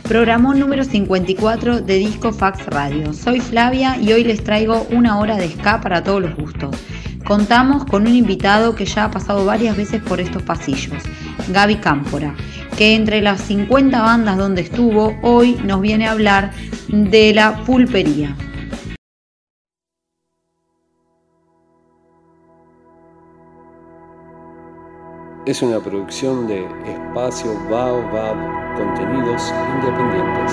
Programón número 54 de Disco Fax Radio. Soy Flavia y hoy les traigo una hora de ska para todos los gustos. Contamos con un invitado que ya ha pasado varias veces por estos pasillos, Gaby Cámpora, que entre las 50 bandas donde estuvo, hoy nos viene a hablar de La Pulpería. Es una producción de Espacio Baobab, contenidos independientes.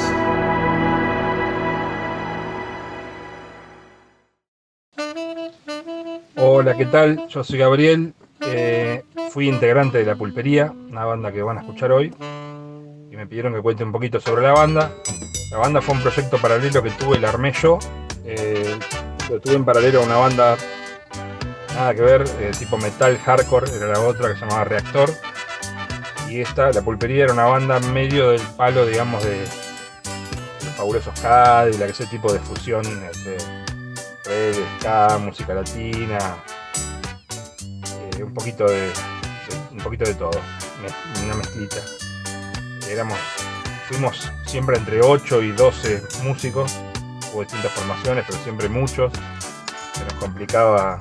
Hola, ¿qué tal? Yo soy Gabriel, fui integrante de La Pulpería, una banda que van a escuchar hoy, y me pidieron que cuente un poquito sobre la banda. La banda fue un proyecto paralelo que tuve, la armé yo, lo tuve en paralelo a una banda nada que ver, tipo metal, hardcore, era la otra que se llamaba Reactor, y esta, La Pulpería, era una banda medio del palo, digamos, de los Fabulosos Cadillac, ese tipo de fusión, reggae, ska, música latina, un poquito de todo, una mezclita. Fuimos siempre entre 8 y 12 músicos, hubo distintas formaciones, pero siempre muchos, se nos complicaba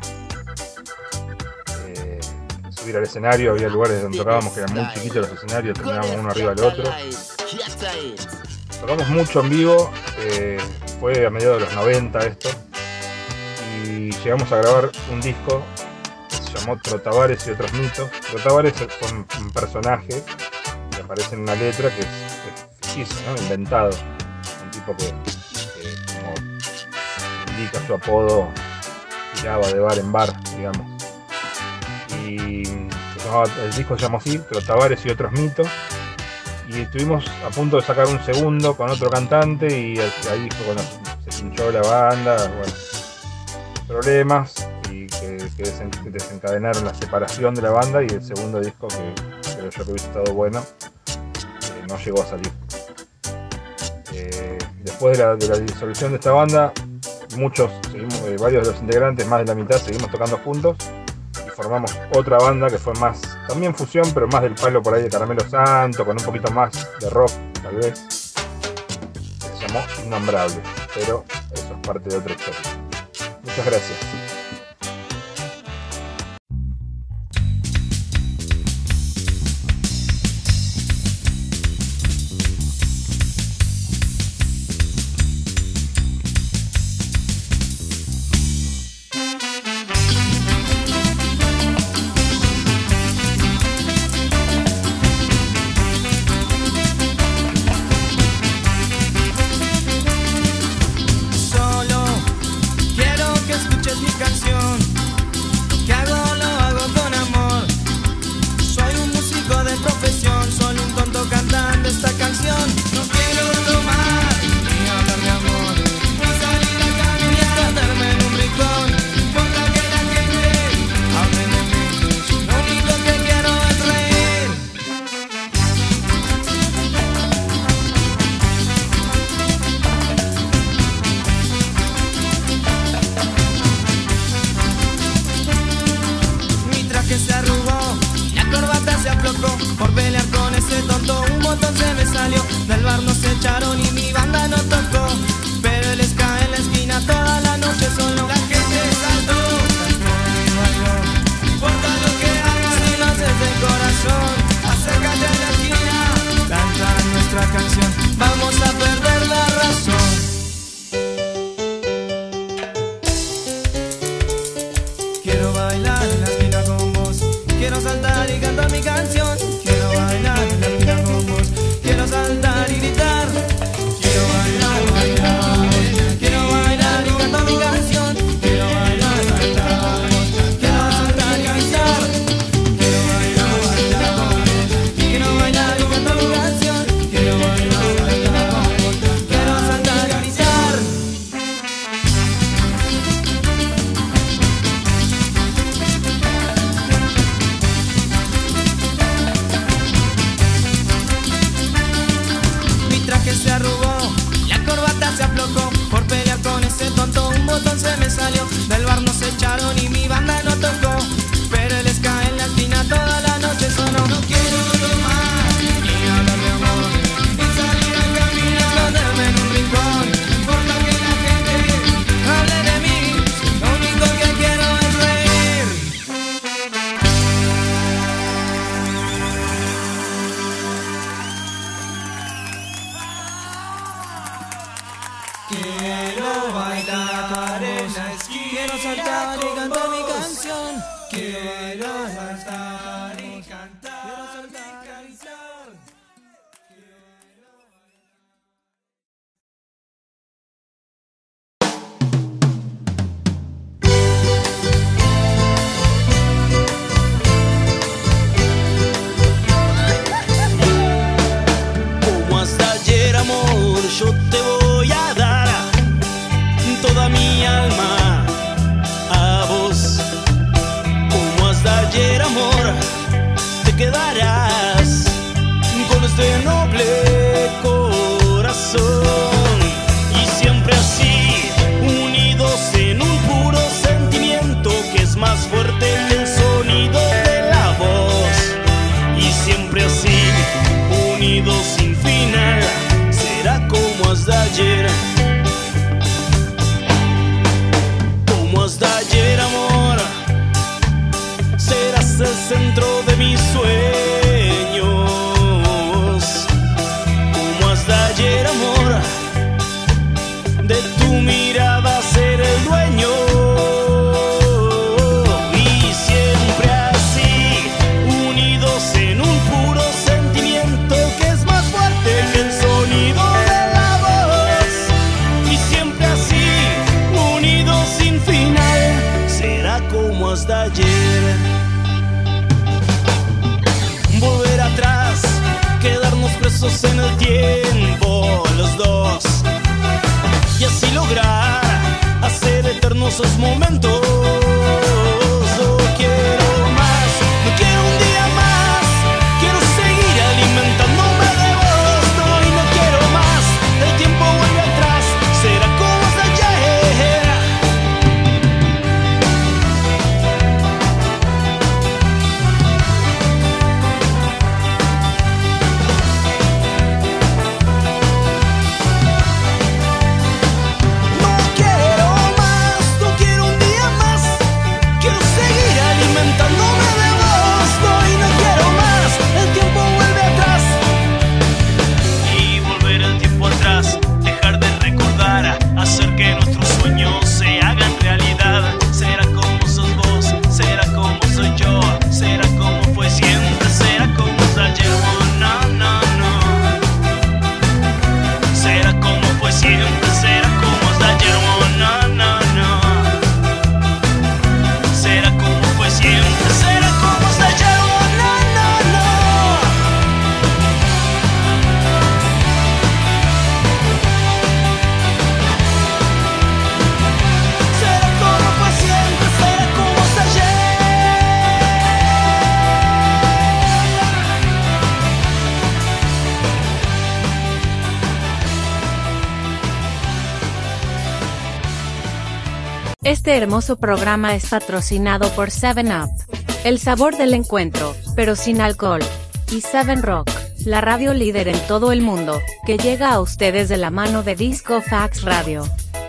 subir al escenario. Había lugares donde tocábamos que eran muy chiquitos los escenarios, terminábamos uno arriba del otro. Tocamos mucho en vivo, fue a mediados de los 90 esto, y llegamos a grabar un disco que se llamó Trotavares y otros mitos. Trotavares fue un personaje que aparece en una letra que es ficticio, ¿no? Inventado, un tipo que como indica su apodo, tiraba de bar en bar, digamos. Y el disco se llamó así, Trotavares y otros mitos, y estuvimos a punto de sacar un segundo con otro cantante, y ahí fue cuando se pinchó la banda, bueno, problemas, y que desencadenaron la separación de la banda, y el segundo disco, que creo yo que hubiese estado bueno, no llegó a salir. Después de la disolución de esta banda, varios de los integrantes, más de la mitad, seguimos tocando juntos, formamos otra banda que fue más, también fusión, pero más del palo por ahí de Caramelo Santo, con un poquito más de rock, tal vez. Se llamó Innombrable, pero eso es parte de otra historia. Muchas gracias. centro de mis sueños. Como hasta ayer, amor, de tu mirada ser el dueño. Y siempre así, unidos en un puro sentimiento que es más fuerte que el sonido de la voz. Y siempre así, unidos sin final, será como hasta ayer. Volver atrás, quedarnos presos en el tiempo, los dos, y así lograr hacer eternos esos momentos. No quiero más, no quiero un día más, quiero seguir alimentándome de vos. No, y no quiero más, el tiempo vuelve atrás, será como hasta ayer. Hacer que nuestros sueños se hagan realidad. Será como sos vos, será como soy yo, será como fue siempre, será como es ayer. Oh, no, no, no. Será como fue siempre, será como es ayer. Oh, no, no, no. Será como fue siempre, será como es ayer. Oh, no, no, no. Este hermoso programa es patrocinado por 7up, el sabor del encuentro, pero sin alcohol, y 7Rock, la radio líder en todo el mundo, que llega a ustedes de la mano de Disco Fax Radio.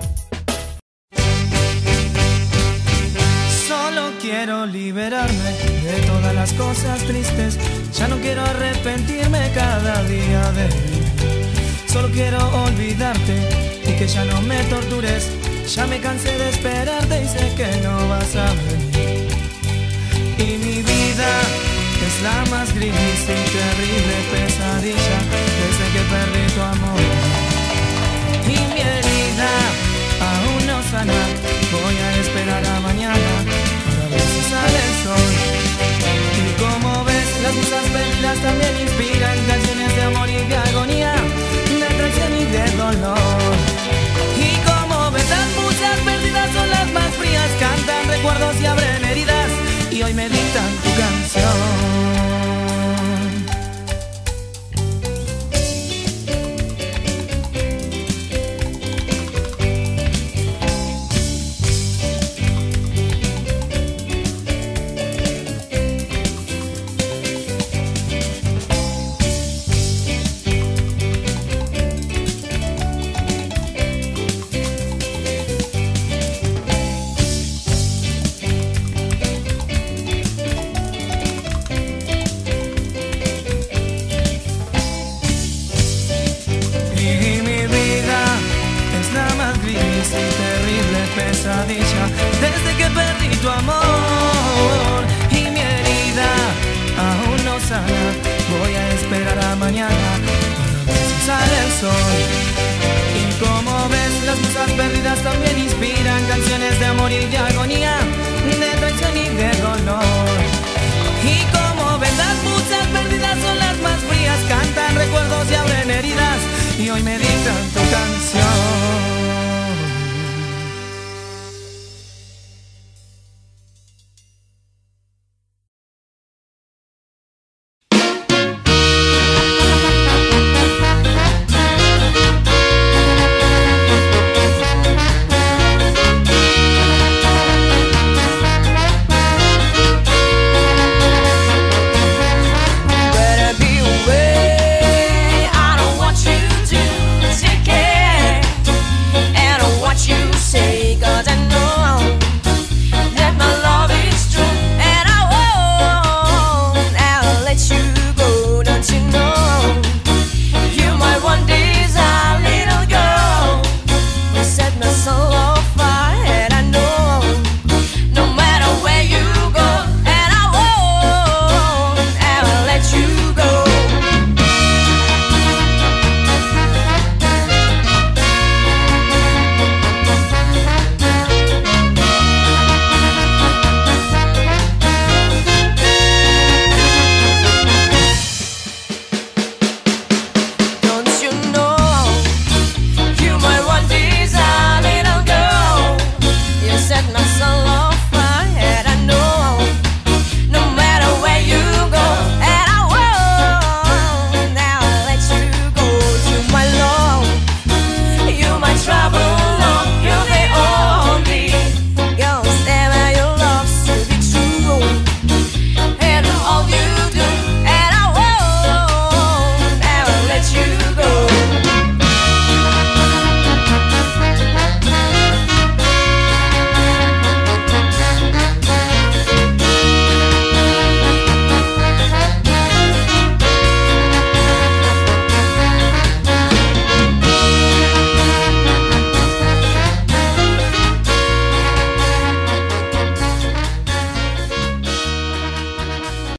Solo quiero liberarme de todas las cosas tristes, ya no quiero arrepentirme cada día de vivir. Solo quiero olvidarte y que ya no me tortures. Ya me cansé de esperarte y sé que no vas a venir. Y mi vida es la más gris y terrible pesadilla desde que perdí tu amor. Y mi herida aún no sana, voy a esperar a mañana para ver si sale el sol. Y como ves, las musas perdidas también inspiran canciones de amor y de agonía, de traición y de dolor. Y como ves, las musas perdidas son las más frías, cantan recuerdos y abren heridas, y hoy me dictan tu canción. Pesadilla desde que perdí tu amor. Y mi herida aún no sana, voy a esperar a mañana para ver si sale el sol. Y como ves, las musas perdidas también inspiran canciones de amor y de agonía, de traición y de dolor. Y como ves, las musas perdidas son las más frías, cantan recuerdos y abren heridas, y hoy me dictan tu canción.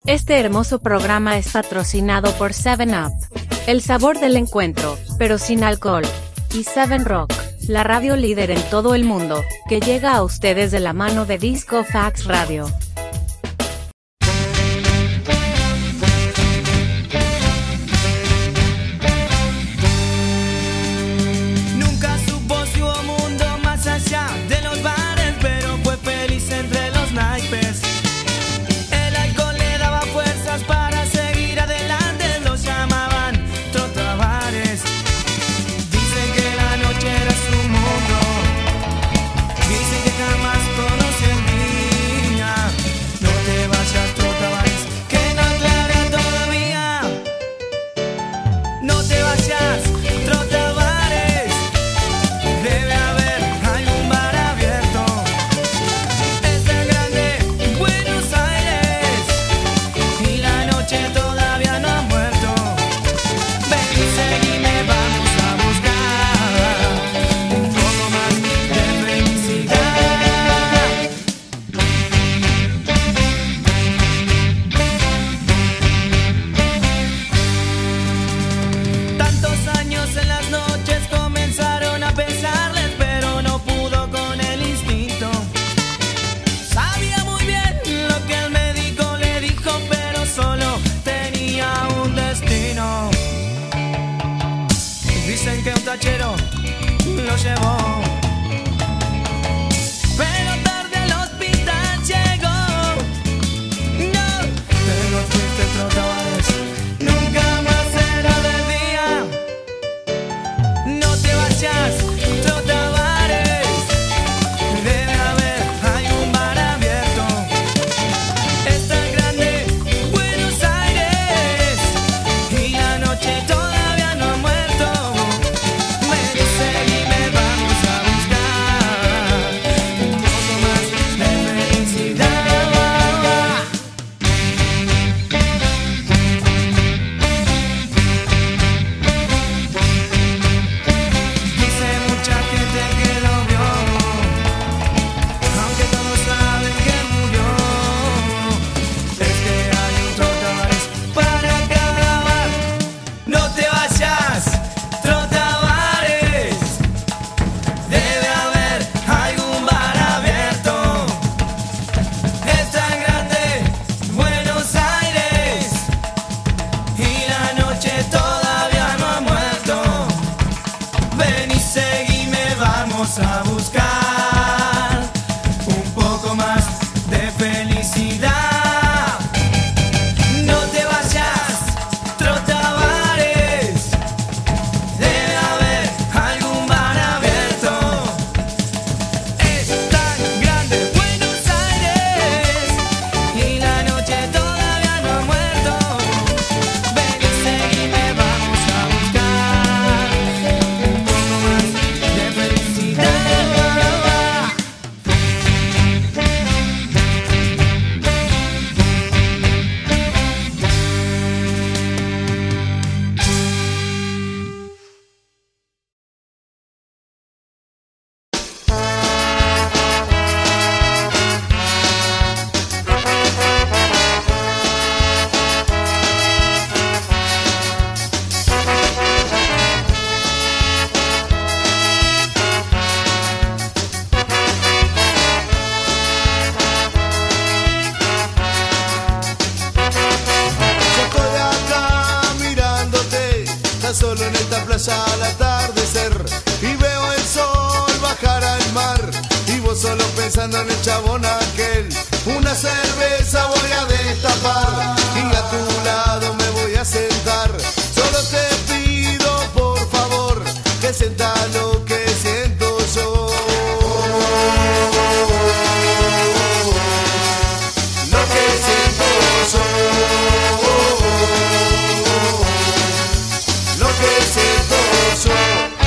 Este hermoso programa es patrocinado por 7up, el sabor del encuentro, pero sin alcohol, y 7Rock, la radio líder en todo el mundo, que llega a ustedes de la mano de Disco Fax Radio. Nunca supo si hubo mundo más allá de los bares, pero fue feliz entre los naipes. El alcohol le daba fuerzas para seguir adelante, los llamaban trotabares. Dicen que la noche era su mundo, dicen que jamás conoció el día. No te vayas, trotabares, que no aclara todavía. No te vayas, trotabares, debe haber algún bar abierto. Es tan grande Buenos Aires y la noche todavía no ha muerto. Ven y seguime, vamos a buscar un poco más de felicidad. Tantos años en las noches comenzaron a pesarles, pero no pudo con el instinto. Sabía muy bien lo que el médico le dijo, pero solo tenía un destino. Dicen que un tachero lo llevó, pero tarde al hospital llegó. No, pero fuiste, trotabares, nunca más será de día. No te vayas, trotabares, debe haber algún bar abierto. Es tan grande Buenos Aires y la noche todavía no ha muerto. Ven y seguime, vamos a buscar un poco más de felicidad. Dice mucha gente que lo vio, aunque todos saben que murió. Es que hay un trotabares para cada bar. No te vayas, trotabares, debe haber algún bar abierto. Es tan grande Buenos Aires y la noche todavía no ha muerto. Ven y seguime, vamos a buscar un poco más de felicidad. No te vayas, trotabares, debe haber algún bar abierto. Es tan grande Buenos Aires y la noche todavía no ha muerto. Ven y seguime, vamos a buscar un poco más de felicidad. Yo estoy acá mirándote, tan solo en esta playa al atardecer, y veo el sol bajar al mar, y vos solo pensando en el chabón aquel. Una cerveza voy a destapar, y a tu lado me voy a sentar. Solo te pido por favor que sientas lo que siento yo. Lo que siento yo. Lo que siento yo.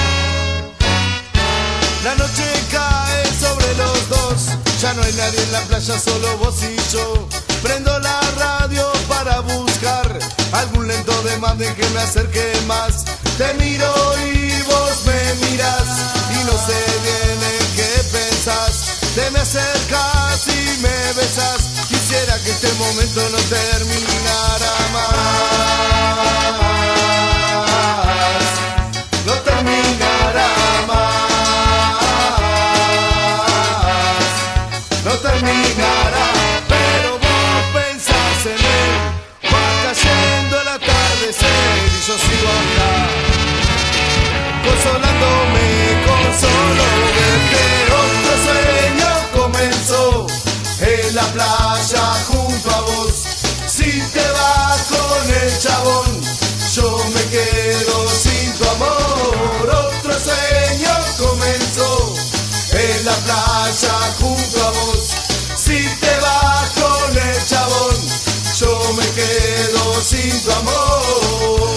La noche cae sobre los dos, ya no hay nadie en la playa, solo vos y yo. Prendo la radio para buscar algún lento de más de que me acerque más. Te miro y vos me mirás y no sé bien en qué pensás. Te me acercas y me besas, quisiera que este momento no termine. playa junto a vos. Si te vas con el chabón, yo me quedo sin tu amor. Otro sueño comenzó en la playa junto a vos. Si te vas con el chabón, yo me quedo sin tu amor.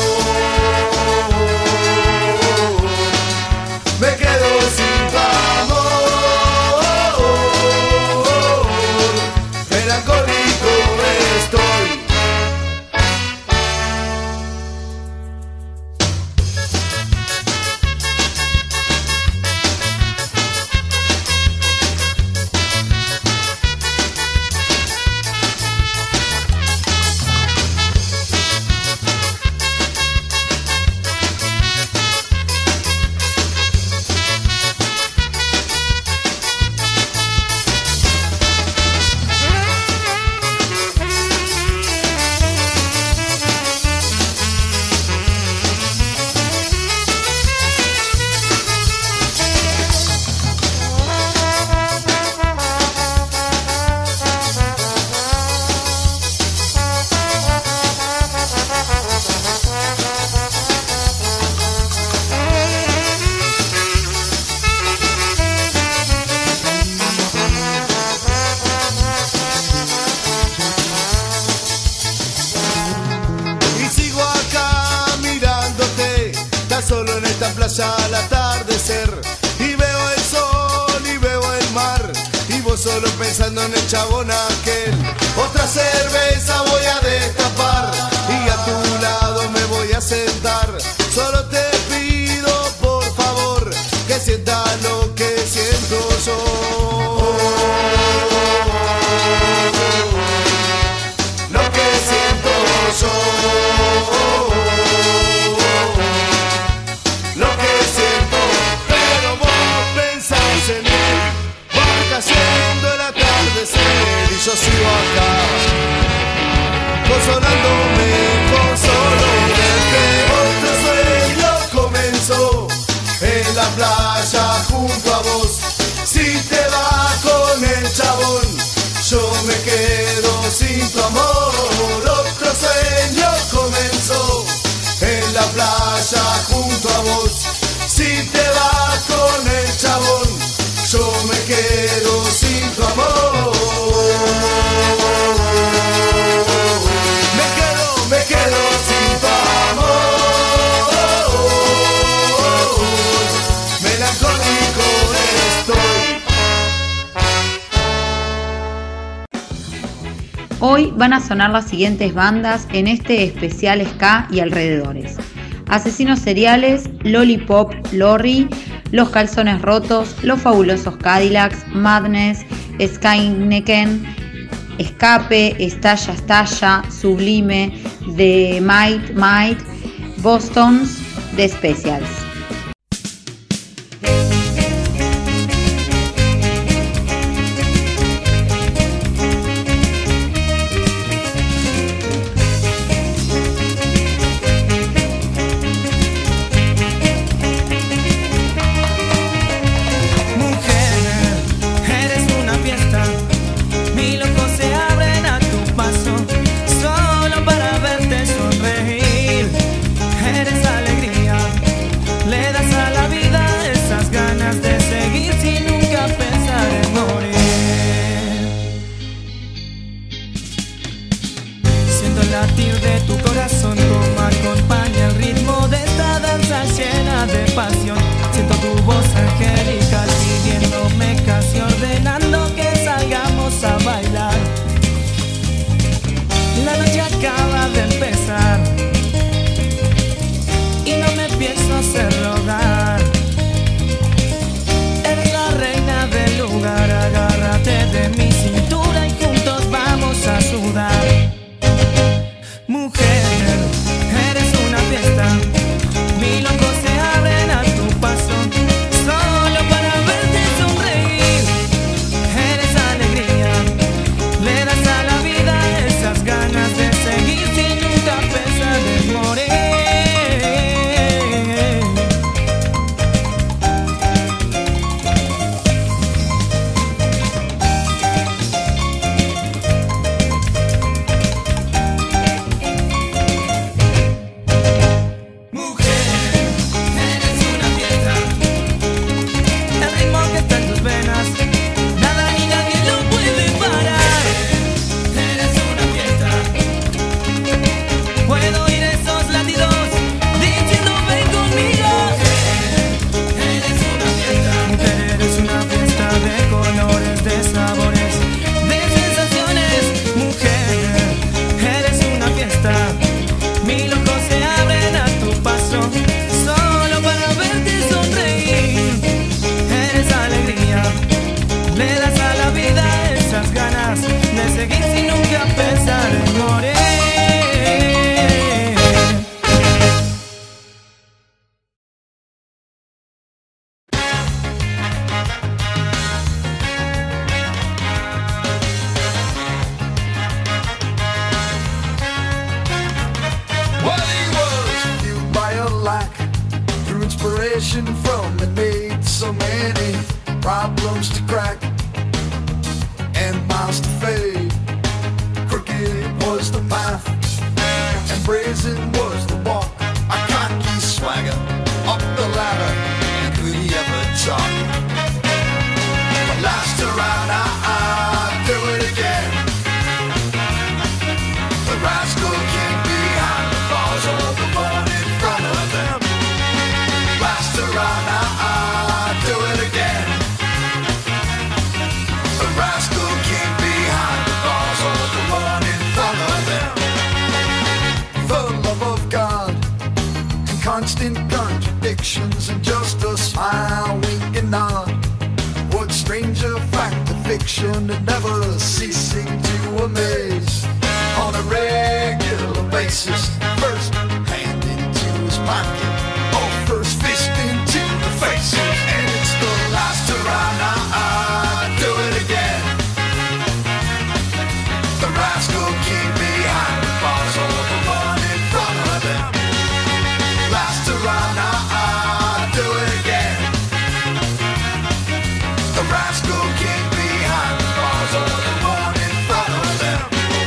Me quedo sin tu amor. Melancólico estoy. Solo en esta playa al atardecer, y veo el sol y veo el mar, y vos solo pensando en el chabón aquel. Otra cerveza voy a destapar y a tu lado me voy a sentar. Solo te pido por favor que sientas lo que siento yo. Lo que siento yo. Haciendo el atardecer y yo sigo acá consolándome, que otro sueño comenzó en la playa junto a vos. Si te vas con el chabón, yo me quedo sin tu amor. Otro sueño comenzó en la playa junto a vos. Si te vas con el chabón, yo me quedo sin tu amor. Me quedo sin tu amor. Melancólico estoy. Hoy van a sonar las siguientes bandas en este especial ska y alrededores: Asesinos Seriales, Lollipop Lorry, Los Calzones Rotos, Los Fabulosos Cadillacs, Madness, Skyneken, Escape, Estalla Estalla, Sublime, The Might, Bostons, The Specials. Mis locos se abren a tu paso, solo para verte sonreír. Passion from it made so many problems to crack and miles to fade. Crooked was the path and brazen was the walk. A cocky swagger up the ladder, and could he ever talk? But last around, I do it again. The rascal king behind the bars, all the one in front of them. Last around, I do it again. The rascal king behind the bars, all the one in front of them. The love of God and constant contradictions and just a smile, wink and nod. What stranger fact of fiction and never ceasing to amaze. On a regular basis, first hand into his pocket, or first fist into the faces. And it's the last around, I do it again. The rascal king behind the bars, or the one in front of them. Last around, I do it again. The rascal king behind the bars, or the one in front of them.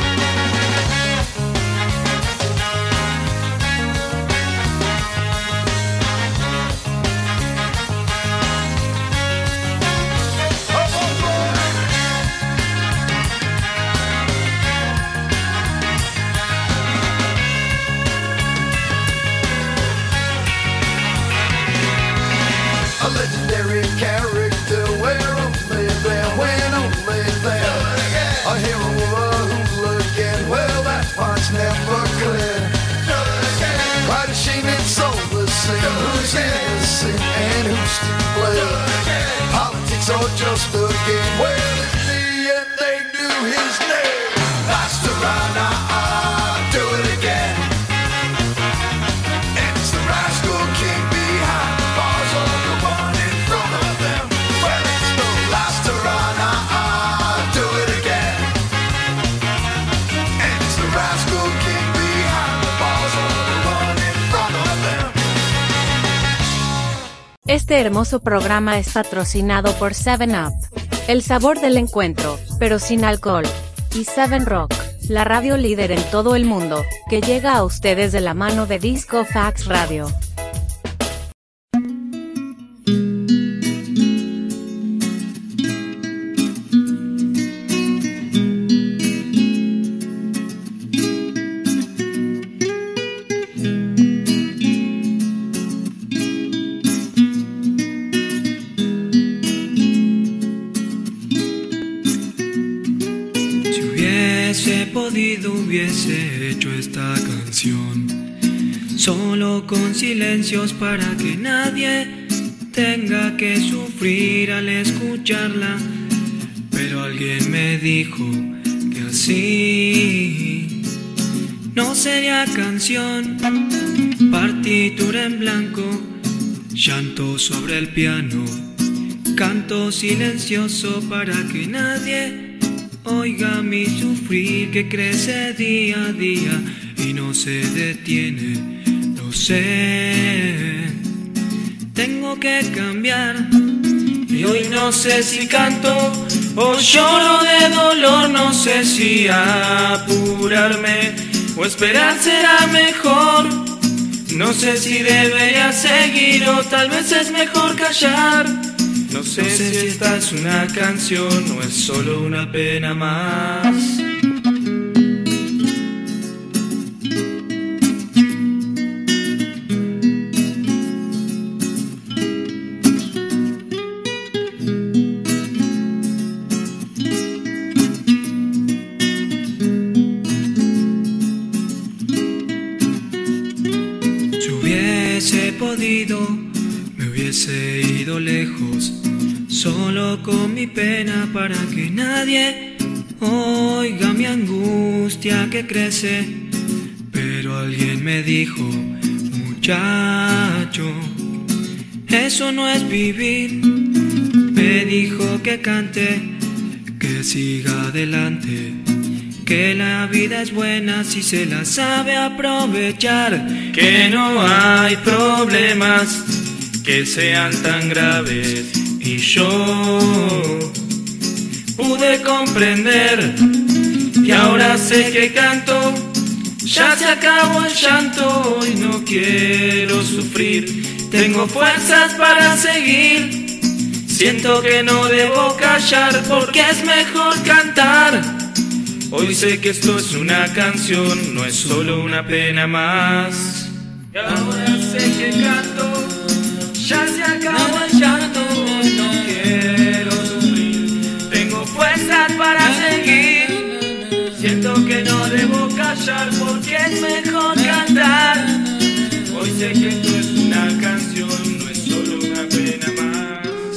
A legendary character, where only there, when only there. A hero of a hooligan, well that part's never clear. Quite a shame it's all the same, who's innocent and who's to blame. Politics are just a game, well in the end they knew his name. Last around, I do it again. And it's the rascal king behind the bars, or the one in front of them. Well, it's the last around, I do it again. And it's the rascal king behind the bars, or the one in front of them. Este hermoso programa es patrocinado por 7up, el sabor del encuentro, pero sin alcohol, y 7Rock, la radio líder en todo el mundo, que llega a ustedes de la mano de Disco Fax Radio. Hubiese hecho esta canción solo con silencios para que nadie tenga que sufrir al escucharla, pero alguien me dijo que así no sería canción. Partitura en blanco, llanto sobre el piano, canto silencioso para que nadie oiga mi sufrir que crece día a día y no se detiene, lo sé. Tengo que cambiar y hoy no sé si canto o lloro de dolor, no sé si apurarme o esperar será mejor. No sé si debería seguir o tal vez es mejor callar. No sé si esta es una canción o es solo una pena más. Si hubiese podido, me hubiese ido lejos, solo con mi pena para que nadie oiga mi angustia que crece. Pero alguien me dijo, muchacho, eso no es vivir. Me dijo que cante, que siga adelante, que la vida es buena si se la sabe aprovechar, que no hay problemas, que sean tan graves. Y yo pude comprender y ahora sé que canto. Ya se acabó el llanto y no quiero sufrir. Tengo fuerzas para seguir. Siento que no debo callar porque es mejor cantar. Hoy sé que esto es una canción, no es solo una pena más. Y ahora sé que canto, ya se acabó el llanto y no quiero sufrir. Tengo fuerzas para seguir. Siento que no debo callar porque es mejor cantar. Hoy sé que esto es una canción, no es solo una pena más.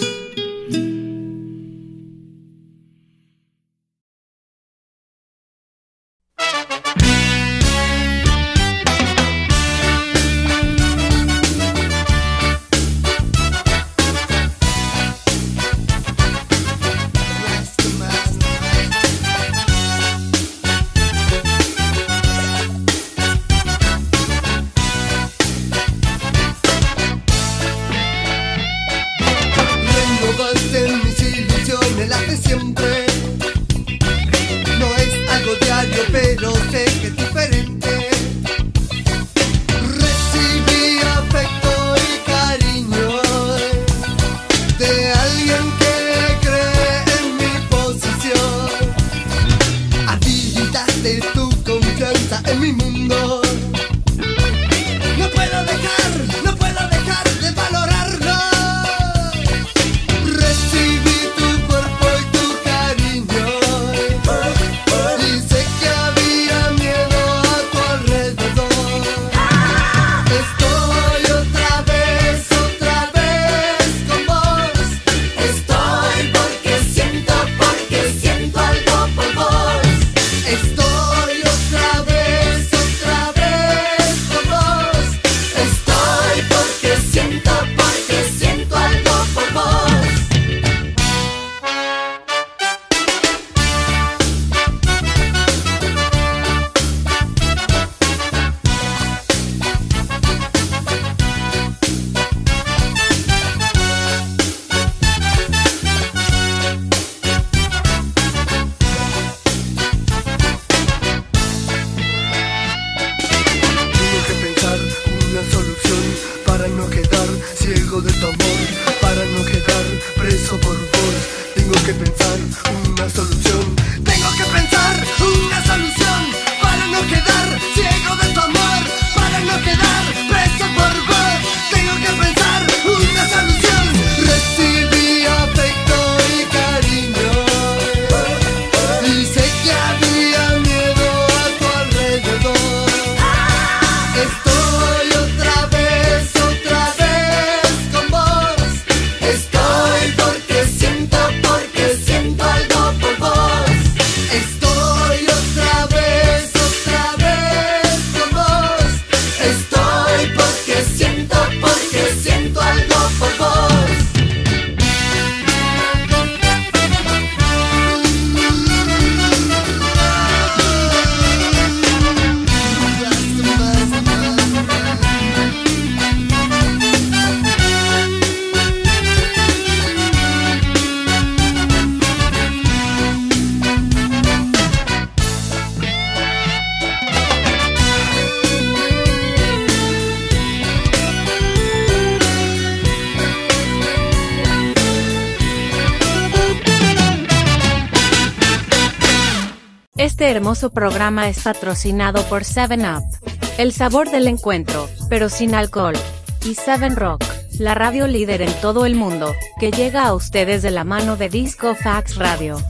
Este hermoso programa es patrocinado por 7up, el sabor del encuentro, pero sin alcohol, y 7Rock, la radio líder en todo el mundo, que llega a ustedes de la mano de Disco Fax Radio.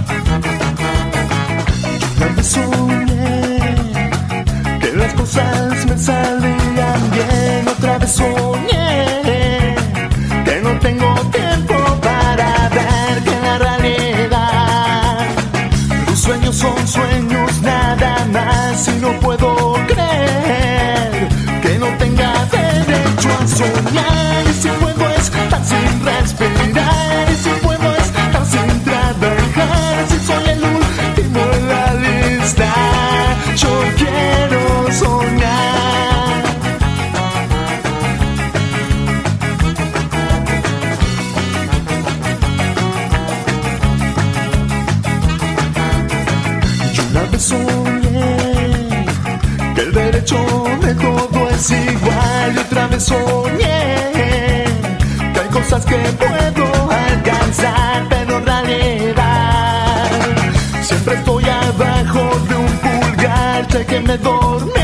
Soñé que las cosas es igual y otra vez soñé que hay cosas que puedo alcanzar, pero en realidad siempre estoy abajo de un pulgar, déjeme dormir.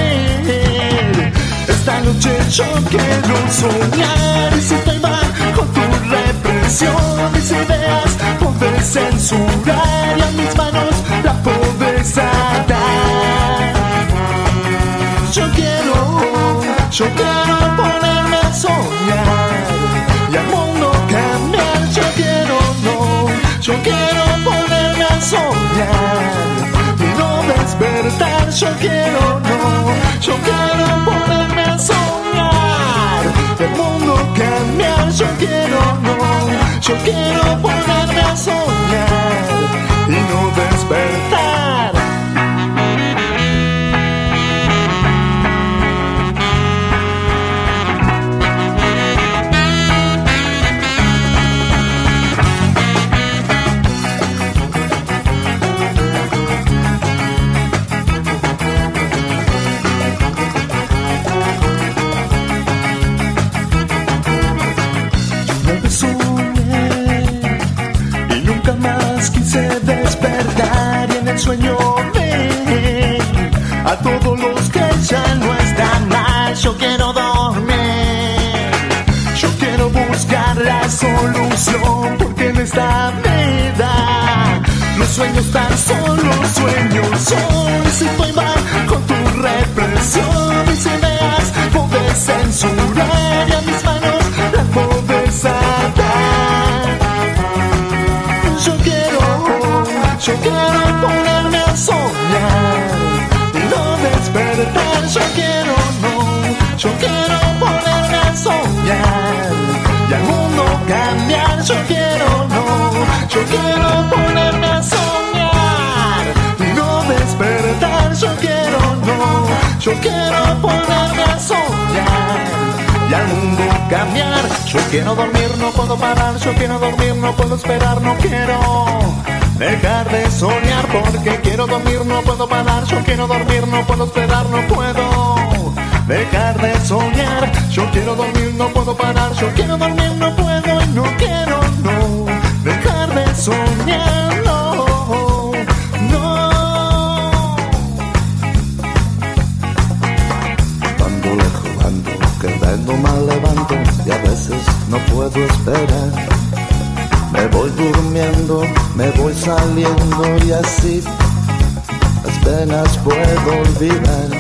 Esta noche yo quiero soñar y si estoy bajo tu represión, mis ideas podés censurar y a mis manos las podés atar. Yo quiero ponerme a soñar y al mundo cambiar. Yo quiero ponerme a soñar y no despertar. Yo quiero ponerme a soñar y al mundo cambiar. Yo quiero ponerme a soñar y no despertar. Sueño ven a todos los que ya no están más. Yo quiero dormir, yo quiero buscar la solución, porque en esta vida los sueños tan solo sueños son. Y si estoy bajo tu represión, mis ideas podés censurar y a mis manos las podés atar. Yo quiero ponerme a soñar y no despertar. Yo quiero ponerme a soñar y al mundo cambiar. Yo quiero ponerme a soñar y no despertar. Yo quiero ponerme a soñar y al mundo cambiar. Yo quiero dormir, no puedo parar. Yo quiero dormir, no puedo esperar. No quiero dejar de soñar, porque quiero dormir, no puedo parar. Yo quiero dormir, no puedo esperar, no puedo dejar de soñar. Yo quiero dormir, no puedo parar. Yo quiero dormir, no puedo y no quiero dejar de soñar. No. Ando lejos, ando, quedando mal levanto y a veces no puedo esperar. Me voy durmiendo, me voy saliendo y así las penas puedo olvidar.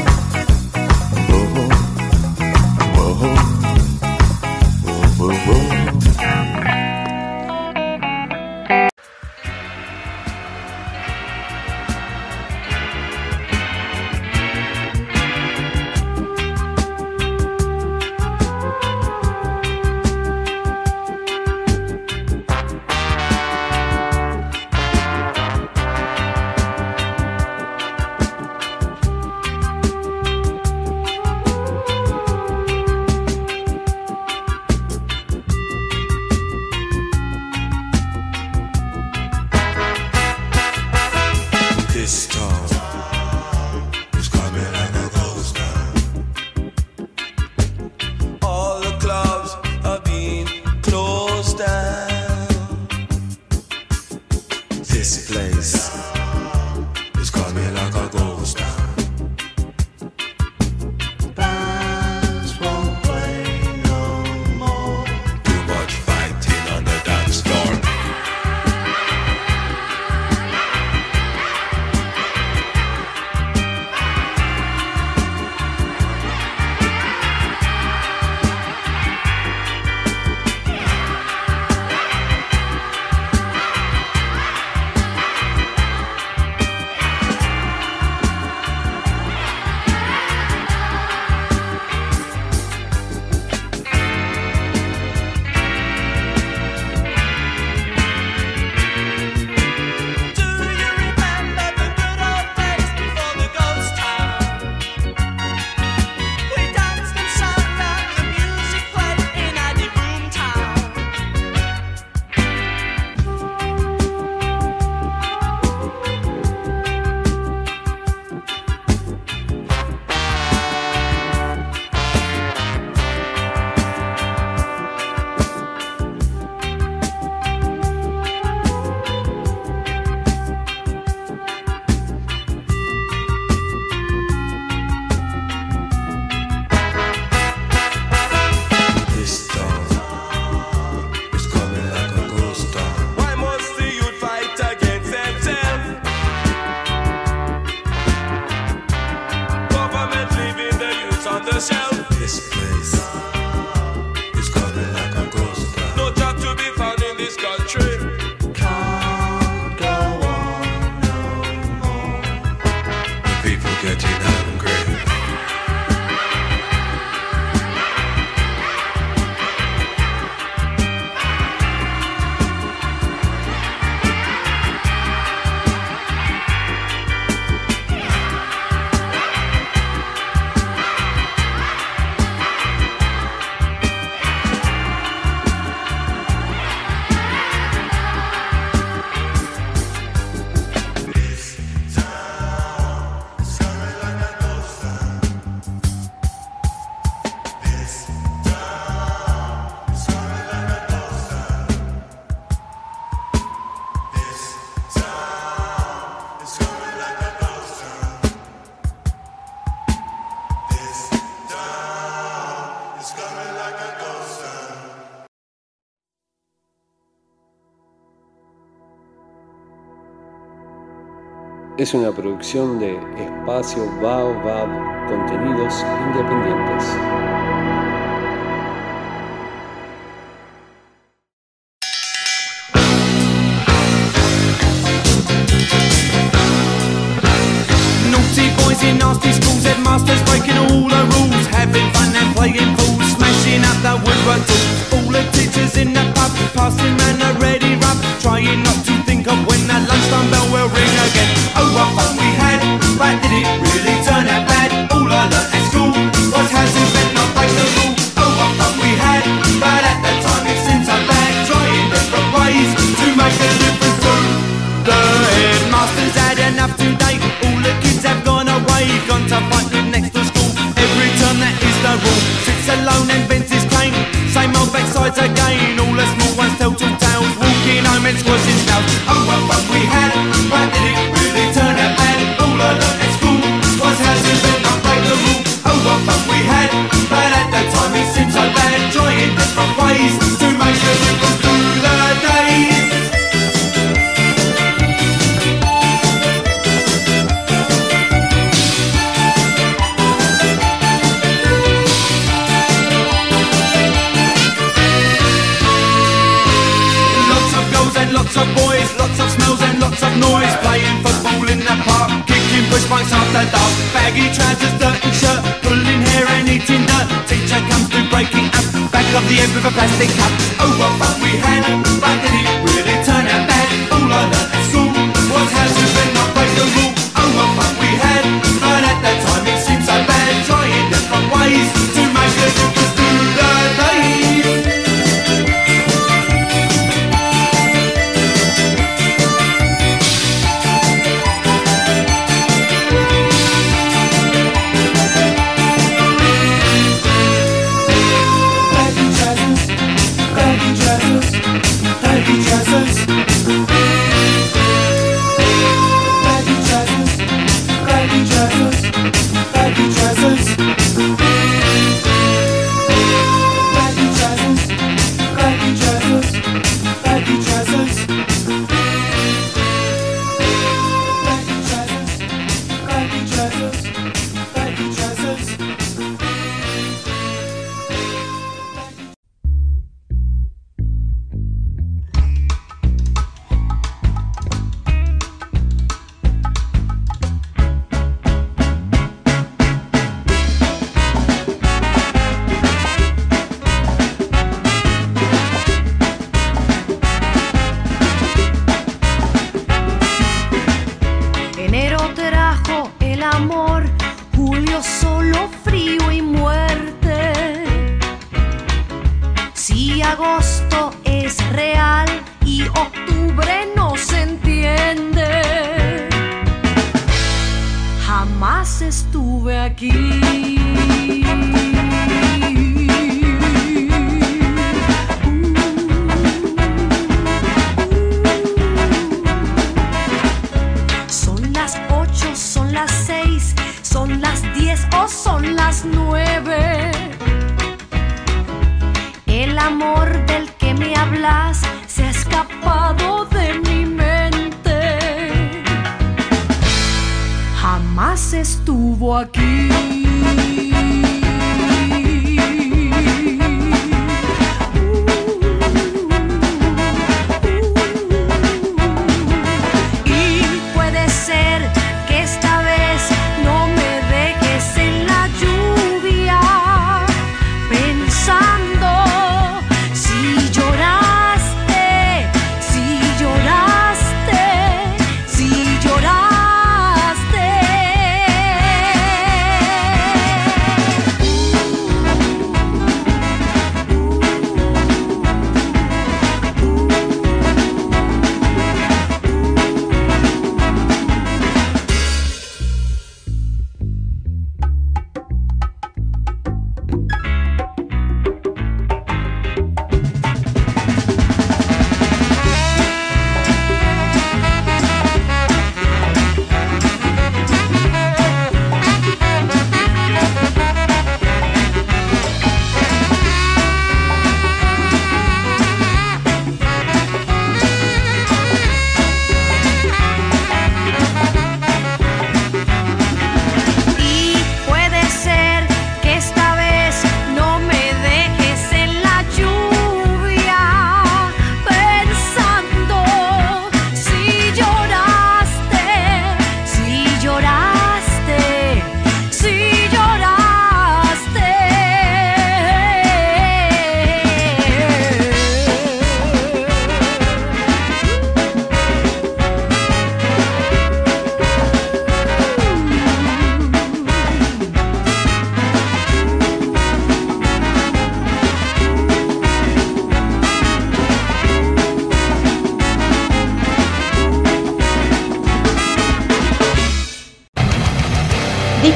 es una producción de Espacio Baobab, contenidos independientes. Naughty boys in nasty schools, headmasters breaking all the rules, having fun and playing fools, smashing up the woodwork tools. All the teachers in the pub, passing round a ready rub, trying not to think of when the lunchtime bell will ring again. Oh, what fun we had, but did it really turn out bad? All I learnt at school was how to bend, not break the rule. Oh, what fun we had, but at that time it seemed so bad, trying different ways to make a difference to the headmasters had enough today. All the kids have gone away, gone to fight with next to school. Every term that is the rule, sits alone and vents his pain. Same old backsides again, all the small ones tell two tales, walking home and squashing snails. Oh, what fun we had, but did it really turn out bad? All I learnt at school was how to bend, not break the rule. Oh, what fun we had, but at the time it seemed so bad, trying different ways to make a difference through the days. Lots of boys, lots of smells and lots of noise, playing football in the park, kicking push bikes after dark, baggy trousers, dirty shirt, pulling hair and eating dirt. Teacher comes to breaking up, back of the end with a plastic cup. Oh, what fun we had, but did it really turn out bad? All I learnt at school was how to bend, not break the rule. Oh, what fun we had, but at that time it seemed so bad, trying different ways to make a difference through the days.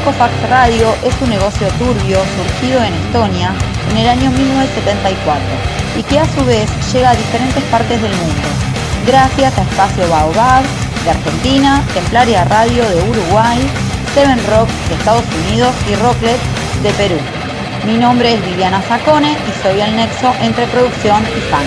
Disco Fax Radio es un negocio turbio surgido en Estonia en el año 1974 y que a su vez llega a diferentes partes del mundo, gracias a Espacio Baobab de Argentina, Templaria Radio de Uruguay, Seven Rock de Estados Unidos y Rocklet de Perú. Mi nombre es Viviana Zacone y soy el nexo entre producción y fans.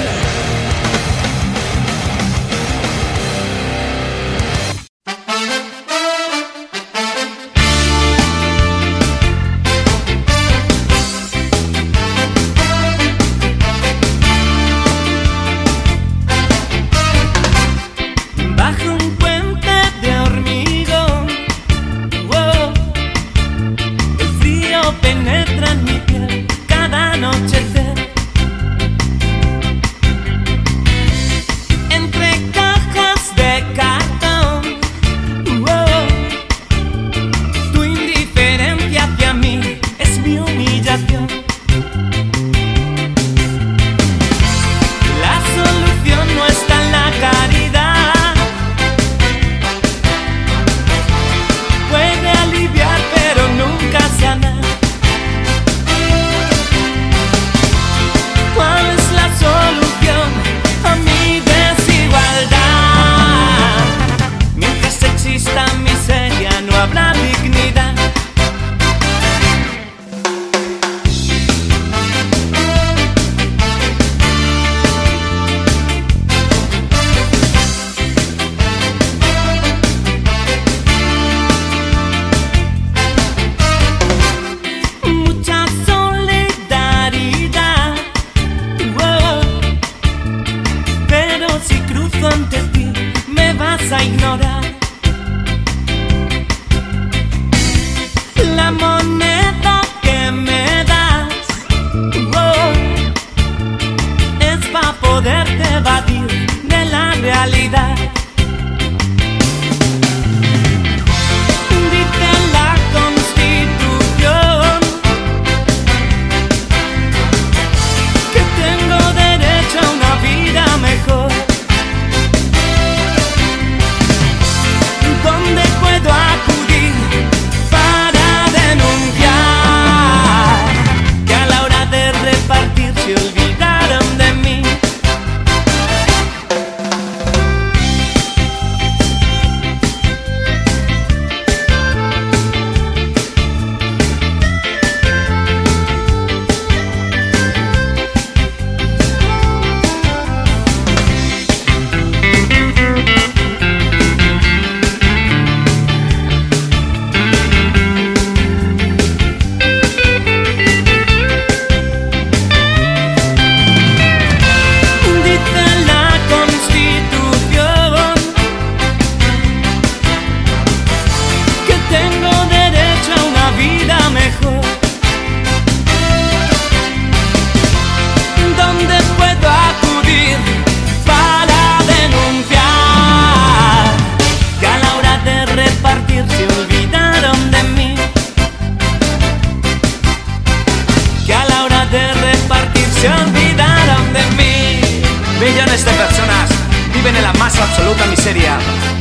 Millones de personas viven en la más absoluta miseria.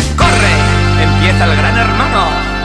¡Corre! Empieza el Gran Hermano.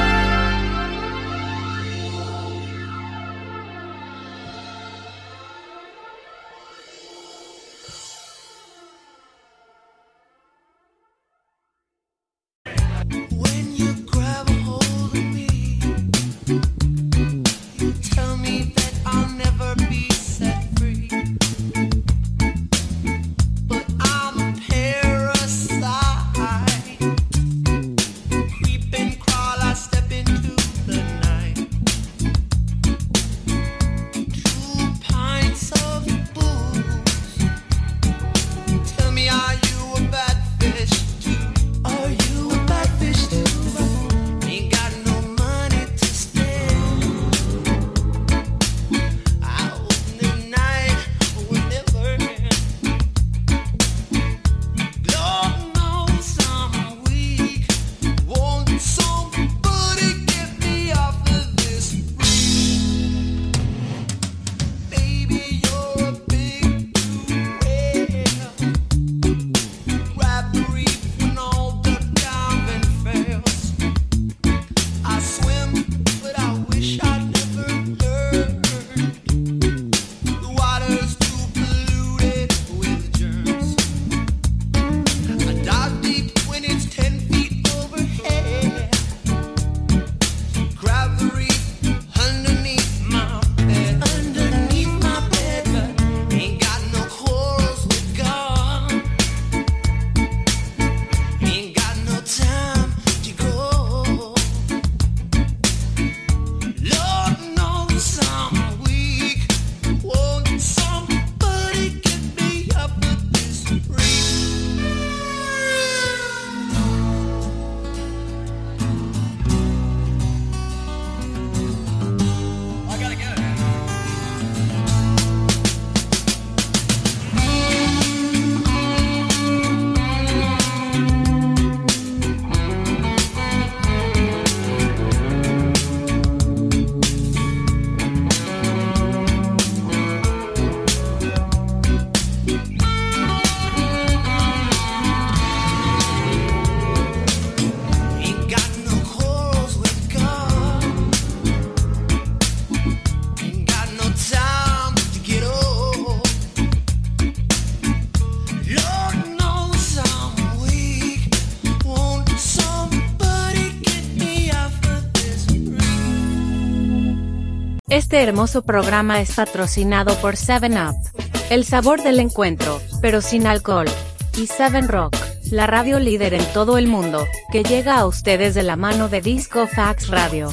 Este hermoso programa es patrocinado por 7up, el sabor del encuentro, pero sin alcohol, y 7Rock, la radio líder en todo el mundo, que llega a ustedes de la mano de Disco Fax Radio.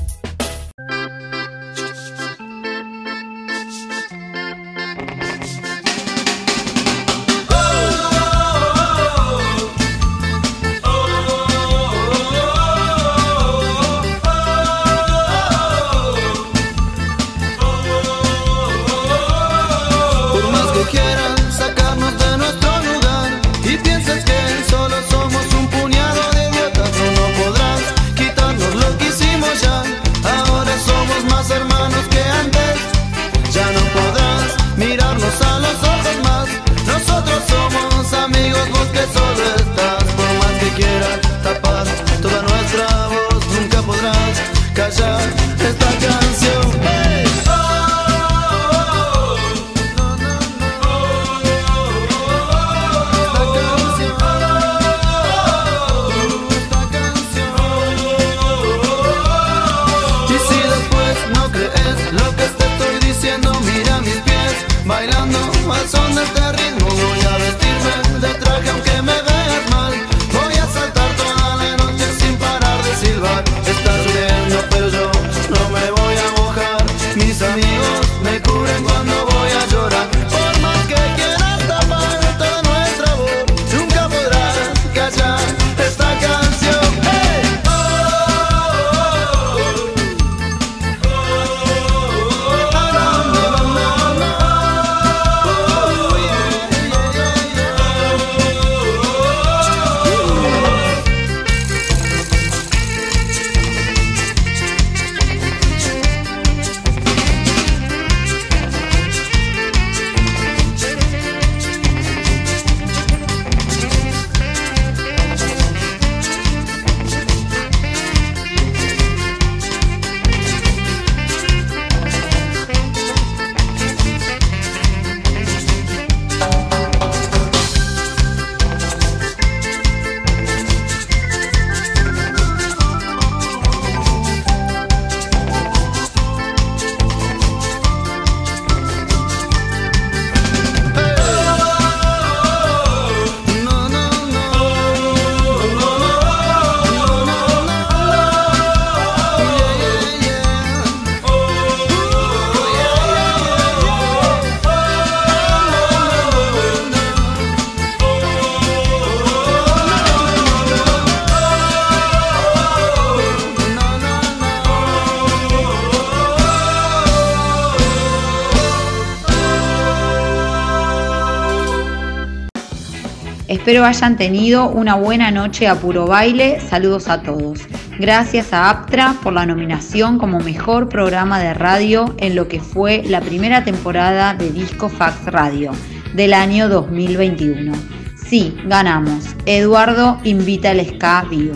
Espero hayan tenido una buena noche a puro baile. Saludos a todos. Gracias a Aptra por la nominación como mejor programa de radio en lo que fue la primera temporada de Disco Fax Radio del año 2021. Sí, ganamos. Eduardo invita al ska vivo.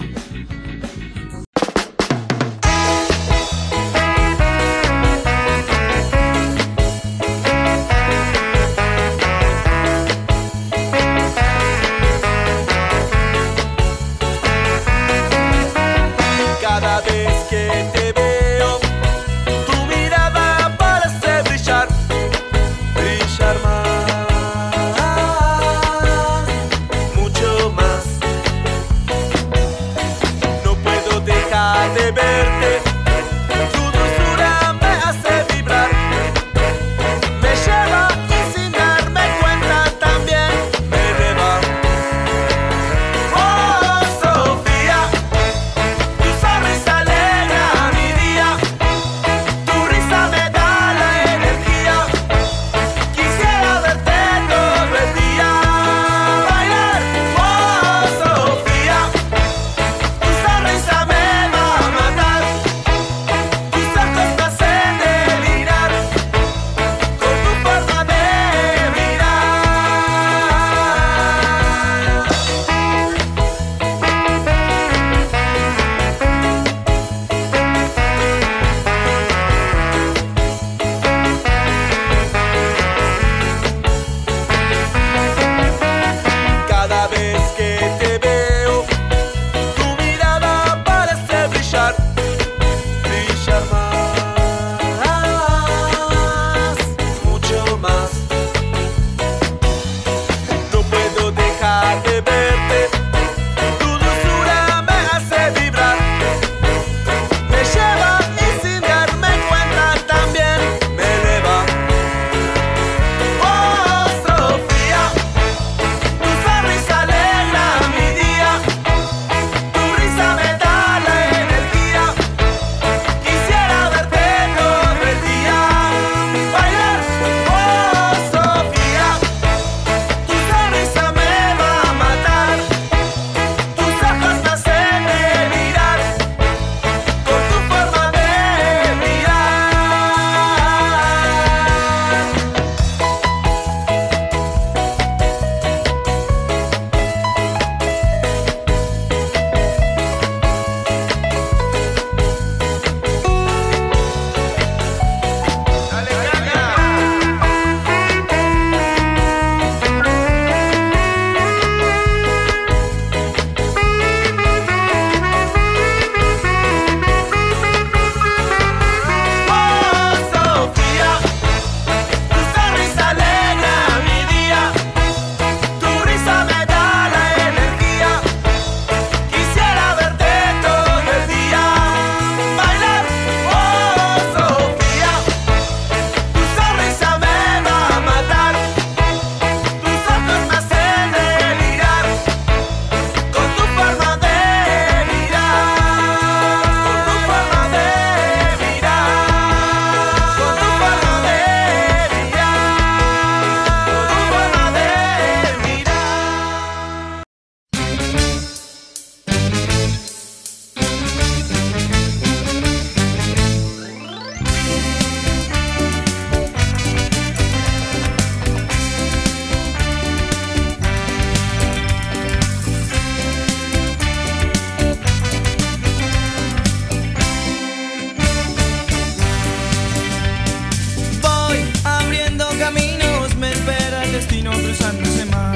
cruzando ese mar.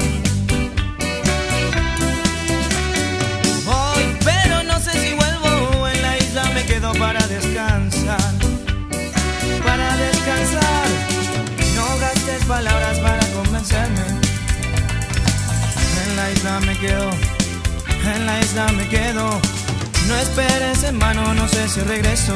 Voy, pero no sé si vuelvo, en la isla me quedo para descansar. Para descansar, no gastes palabras para convencerme. En la isla me quedo, en la isla me quedo. No esperes en vano, no sé si regreso.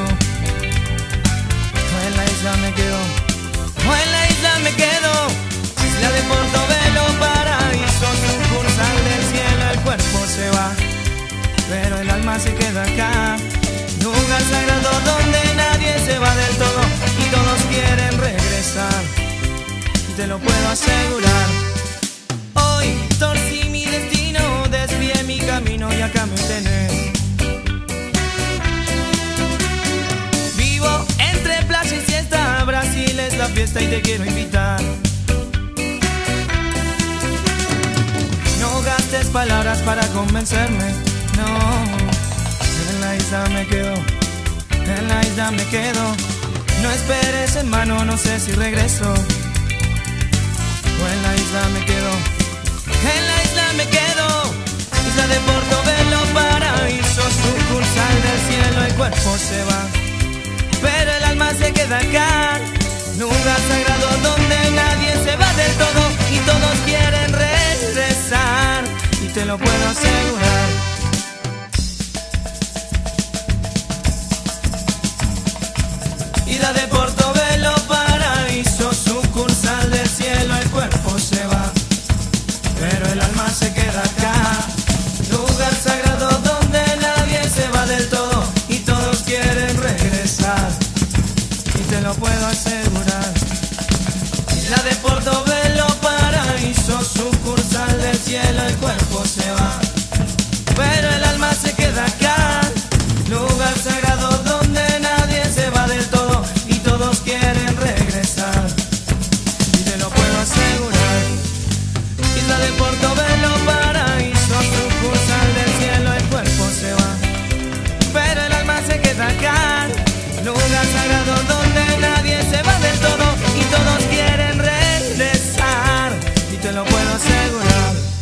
En la isla me quedo, en la isla me quedo. Isla de Portobelo, paraíso, sucursal del cielo. El cuerpo se va, pero el alma se queda acá. Lugar sagrado donde nadie se va del todo y todos quieren regresar, y te lo puedo asegurar. Hoy torcí mi destino, desvié mi camino y acá me tenés. Vivo entre playa y siesta, Brasil es la fiesta y te quiero invitar. No gastes palabras para convencerme, no. En la isla me quedo, en la isla me quedo. No esperes en vano, no sé si regreso. O en la isla me quedo, en la isla me quedo. Isla de Portobelo, paraíso, sucursal del cielo. El cuerpo se va, pero el alma se queda acá. Lugar sagrado donde nadie se va del todo y todos quieren regresar, y te lo puedo asegurar. Isla de Portobelo, paraíso, sucursal del cielo. El cuerpo se va, pero el alma se queda acá. Lugar sagrado donde nadie se va del todo y todos quieren regresar, y te lo puedo asegurar. Isla de Portobelo, paraíso, sucursal del cielo. El cuerpo se va, pero el alma se queda acá. Lugar sagrado donde nadie se va del todo y todos quieren regresar, y te lo puedo asegurar. Isla de Portobelo, paraíso, sucursal del cielo. El cuerpo se va, pero el alma se queda acá. Lugar sagrado donde nadie se va del todo y todos quieren regresar, y te lo puedo asegurar.